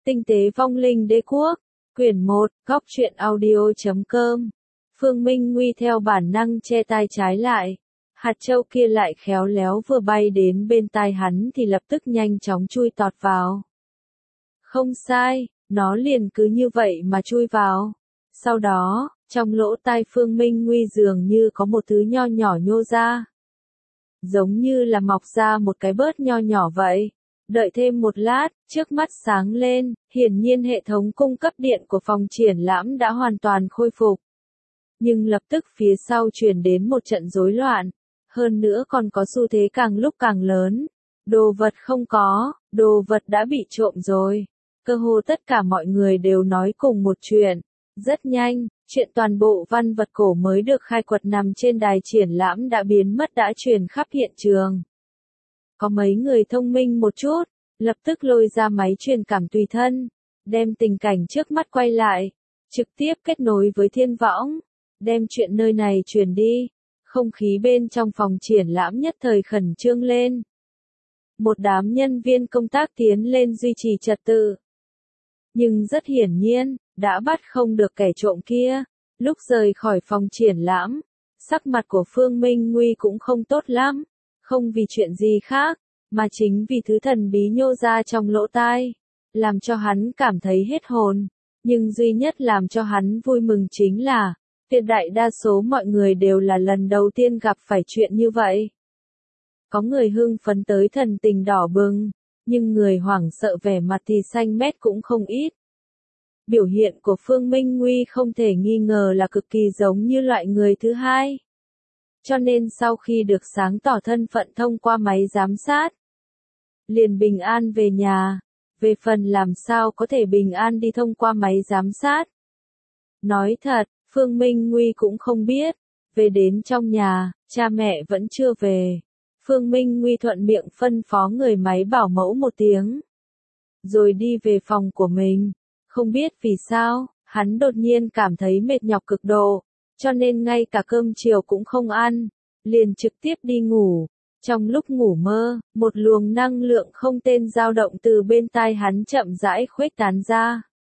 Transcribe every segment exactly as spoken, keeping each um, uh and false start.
Tinh tế vong linh đế quốc, quyển một, góc truyện audio chấm com. Phương Minh Nguy theo bản năng che tai trái lại. Hạt châu kia lại khéo léo vừa bay đến bên tai hắn thì lập tức nhanh chóng chui tọt vào. Không sai, nó liền cứ như vậy mà chui vào. Sau đó, trong lỗ tai Phương Minh Nguy dường như có một thứ nho nhỏ nhô ra. Giống như là mọc ra một cái bớt nho nhỏ vậy. Đợi thêm một lát, trước mắt sáng lên, hiển nhiên hệ thống cung cấp điện của phòng triển lãm đã hoàn toàn khôi phục. Nhưng lập tức phía sau truyền đến một trận rối loạn, hơn nữa còn có xu thế càng lúc càng lớn. Đồ vật không có, đồ vật đã bị trộm rồi. Cơ hồ tất cả mọi người đều nói cùng một chuyện. Rất nhanh, chuyện toàn bộ văn vật cổ mới được khai quật nằm trên đài triển lãm đã biến mất đã truyền khắp hiện trường. Có mấy người thông minh một chút, lập tức lôi ra máy truyền cảm tùy thân, đem tình cảnh trước mắt quay lại, trực tiếp kết nối với thiên võng, đem chuyện nơi này truyền đi. Không khí bên trong phòng triển lãm nhất thời khẩn trương lên. Một đám nhân viên công tác tiến lên duy trì trật tự. Nhưng rất hiển nhiên, đã bắt không được kẻ trộm kia. Lúc rời khỏi phòng triển lãm, sắc mặt của Phương Minh Nguy cũng không tốt lắm. Không vì chuyện gì khác, mà chính vì thứ thần bí nhô ra trong lỗ tai, làm cho hắn cảm thấy hết hồn. Nhưng duy nhất làm cho hắn vui mừng chính là, tuyệt đại đa số mọi người đều là lần đầu tiên gặp phải chuyện như vậy. Có người hưng phấn tới thần tình đỏ bừng, nhưng người hoảng sợ vẻ mặt thì xanh mét cũng không ít. Biểu hiện của Phương Minh Nguy không thể nghi ngờ là cực kỳ giống như loại người thứ hai. Cho nên sau khi được sáng tỏ thân phận thông qua máy giám sát, liền bình an về nhà. Về phần làm sao có thể bình an đi thông qua máy giám sát. Nói thật, Phương Minh Nguy cũng không biết. Về đến trong nhà, cha mẹ vẫn chưa về. Phương Minh Nguy thuận miệng phân phó người máy bảo mẫu một tiếng. Rồi đi về phòng của mình. Không biết vì sao, hắn đột nhiên cảm thấy mệt nhọc cực độ. Cho nên ngay cả cơm chiều cũng không ăn, liền trực tiếp đi ngủ. Trong lúc ngủ mơ, một luồng năng lượng không tên dao động từ bên tai hắn chậm rãi khuếch tán ra.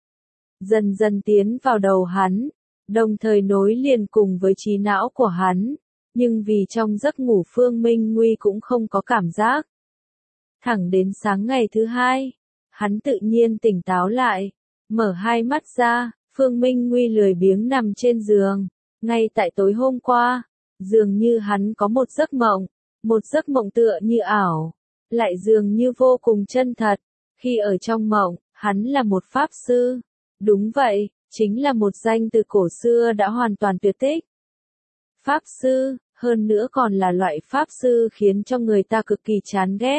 Dần dần tiến vào đầu hắn, đồng thời nối liền cùng với trí não của hắn. Nhưng vì trong giấc ngủ Phương Minh Nguy cũng không có cảm giác. Thẳng đến sáng ngày thứ hai, hắn tự nhiên tỉnh táo lại, mở hai mắt ra, Phương Minh Nguy lười biếng nằm trên giường. Ngay tại tối hôm qua, dường như hắn có một giấc mộng, một giấc mộng tựa như ảo, lại dường như vô cùng chân thật. Khi ở trong mộng, hắn là một pháp sư. Đúng vậy, chính là một danh từ cổ xưa đã hoàn toàn tuyệt tích. Pháp sư, hơn nữa còn là loại pháp sư khiến cho người ta cực kỳ chán ghét.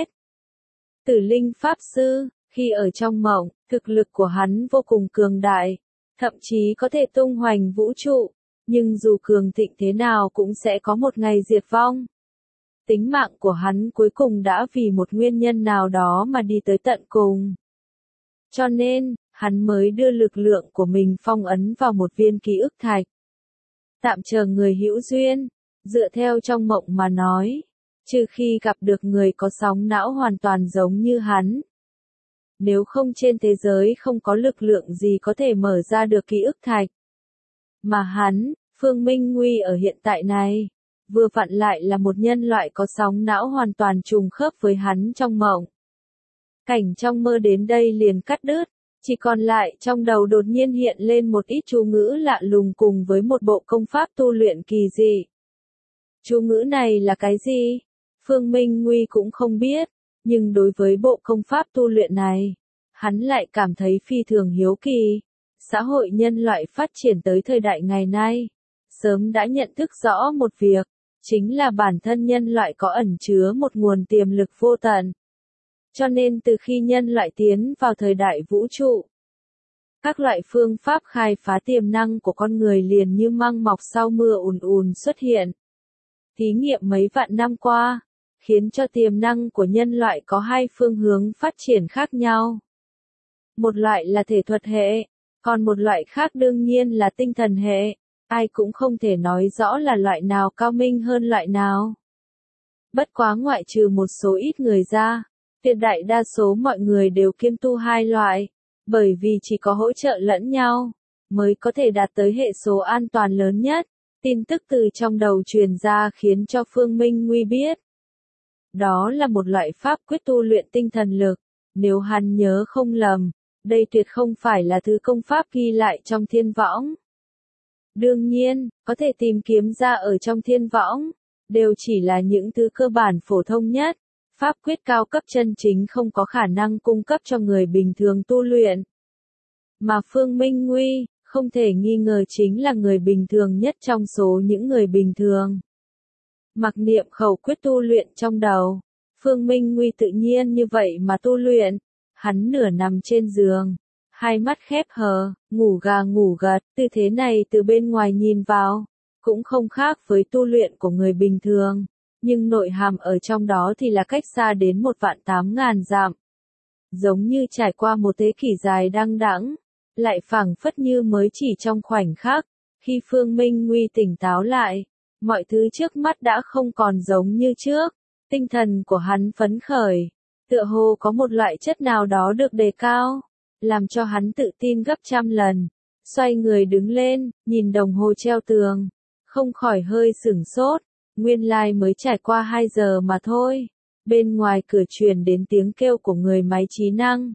Tử linh pháp sư, khi ở trong mộng, thực lực của hắn vô cùng cường đại, thậm chí có thể tung hoành vũ trụ. Nhưng dù cường thịnh thế nào cũng sẽ có một ngày diệt vong. Tính mạng của hắn cuối cùng đã vì một nguyên nhân nào đó mà đi tới tận cùng. Cho nên, hắn mới đưa lực lượng của mình phong ấn vào một viên ký ức thạch. Tạm chờ người hữu duyên, dựa theo trong mộng mà nói, trừ khi gặp được người có sóng não hoàn toàn giống như hắn. Nếu không trên thế giới không có lực lượng gì có thể mở ra được ký ức thạch. Mà hắn, Phương Minh Nguy ở hiện tại này, vừa vặn lại là một nhân loại có sóng não hoàn toàn trùng khớp với hắn trong mộng. Cảnh trong mơ đến đây liền cắt đứt, chỉ còn lại trong đầu đột nhiên hiện lên một ít chú ngữ lạ lùng cùng với một bộ công pháp tu luyện kỳ dị. Chú ngữ này là cái gì? Phương Minh Nguy cũng không biết, nhưng đối với bộ công pháp tu luyện này, hắn lại cảm thấy phi thường hiếu kỳ. Xã hội nhân loại phát triển tới thời đại ngày nay, sớm đã nhận thức rõ một việc, chính là bản thân nhân loại có ẩn chứa một nguồn tiềm lực vô tận. Cho nên từ khi nhân loại tiến vào thời đại vũ trụ, các loại phương pháp khai phá tiềm năng của con người liền như măng mọc sau mưa ùn ùn xuất hiện. Thí nghiệm mấy vạn năm qua, khiến cho tiềm năng của nhân loại có hai phương hướng phát triển khác nhau. Một loại là thể thuật hệ, còn một loại khác đương nhiên là tinh thần hệ. Ai cũng không thể nói rõ là loại nào cao minh hơn loại nào. Bất quá ngoại trừ một số ít người ra, tuyệt đại đa số mọi người đều kiêm tu hai loại. Bởi vì chỉ có hỗ trợ lẫn nhau, mới có thể đạt tới hệ số an toàn lớn nhất. Tin tức từ trong đầu truyền ra khiến cho Phương Minh Nguy biết. Đó là một loại pháp quyết tu luyện tinh thần lực. Nếu hắn nhớ không lầm, đây tuyệt không phải là thứ công pháp ghi lại trong thiên võng. Đương nhiên, có thể tìm kiếm ra ở trong thiên võng, đều chỉ là những thứ cơ bản phổ thông nhất. Pháp quyết cao cấp chân chính không có khả năng cung cấp cho người bình thường tu luyện. Mà Phương Minh Nguy, không thể nghi ngờ chính là người bình thường nhất trong số những người bình thường. Mặc niệm khẩu quyết tu luyện trong đầu, Phương Minh Nguy tự nhiên như vậy mà tu luyện. Hắn nửa nằm trên giường, hai mắt khép hờ, ngủ gà ngủ gật, tư thế này từ bên ngoài nhìn vào, cũng không khác với tu luyện của người bình thường, nhưng nội hàm ở trong đó thì là cách xa đến một vạn tám ngàn dặm. Giống như trải qua một thế kỷ dài đăng đẵng, lại phảng phất như mới chỉ trong khoảnh khắc, khi Phương Minh Nguy tỉnh táo lại, mọi thứ trước mắt đã không còn giống như trước, tinh thần của hắn phấn khởi. Tựa hồ có một loại chất nào đó được đề cao, làm cho hắn tự tin gấp trăm lần. Xoay người đứng lên, nhìn đồng hồ treo tường, không khỏi hơi sửng sốt, nguyên lai mới trải qua hai giờ mà thôi. Bên ngoài cửa truyền đến tiếng kêu của người máy trí năng.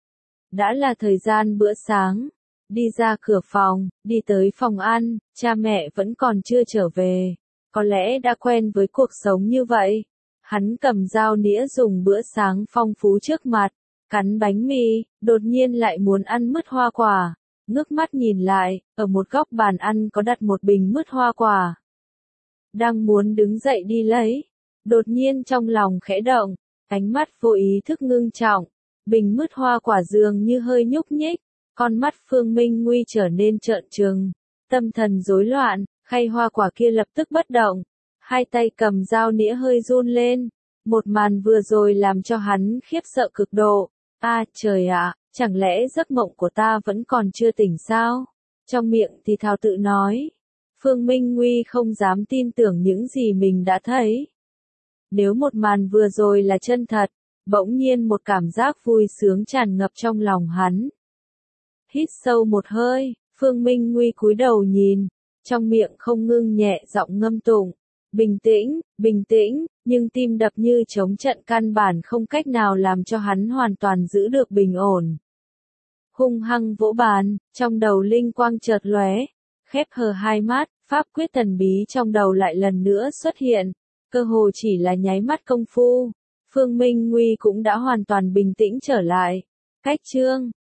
Đã là thời gian bữa sáng, đi ra cửa phòng, đi tới phòng ăn, cha mẹ vẫn còn chưa trở về, có lẽ đã quen với cuộc sống như vậy. Hắn cầm dao nĩa dùng bữa sáng phong phú trước mặt, cắn bánh mì, đột nhiên lại muốn ăn mứt hoa quả. Ngước mắt nhìn lại, ở một góc bàn ăn có đặt một bình mứt hoa quả. Đang muốn đứng dậy đi lấy, đột nhiên trong lòng khẽ động, ánh mắt vô ý thức ngưng trọng, bình mứt hoa quả dường như hơi nhúc nhích, con mắt Phương Minh Nguy trở nên trợn trừng, tâm thần rối loạn, khay hoa quả kia lập tức bất động. Hai tay cầm dao nĩa hơi run lên, một màn vừa rồi làm cho hắn khiếp sợ cực độ. A à, trời ạ, chẳng lẽ giấc mộng của ta vẫn còn chưa tỉnh sao? Trong miệng thì thào tự nói. Phương Minh Nguy không dám tin tưởng những gì mình đã thấy. Nếu một màn vừa rồi là chân thật, bỗng nhiên một cảm giác vui sướng tràn ngập trong lòng hắn. Hít sâu một hơi, Phương Minh Nguy cúi đầu nhìn, trong miệng không ngưng nhẹ giọng ngâm tụng. Bình tĩnh, bình tĩnh, nhưng tim đập như trống trận căn bản không cách nào làm cho hắn hoàn toàn giữ được bình ổn. Hung hăng vỗ bàn, trong đầu linh quang chợt lóe, khép hờ hai mắt, pháp quyết thần bí trong đầu lại lần nữa xuất hiện, cơ hồ chỉ là nháy mắt công phu, Phương Minh Nguy cũng đã hoàn toàn bình tĩnh trở lại. Cách chương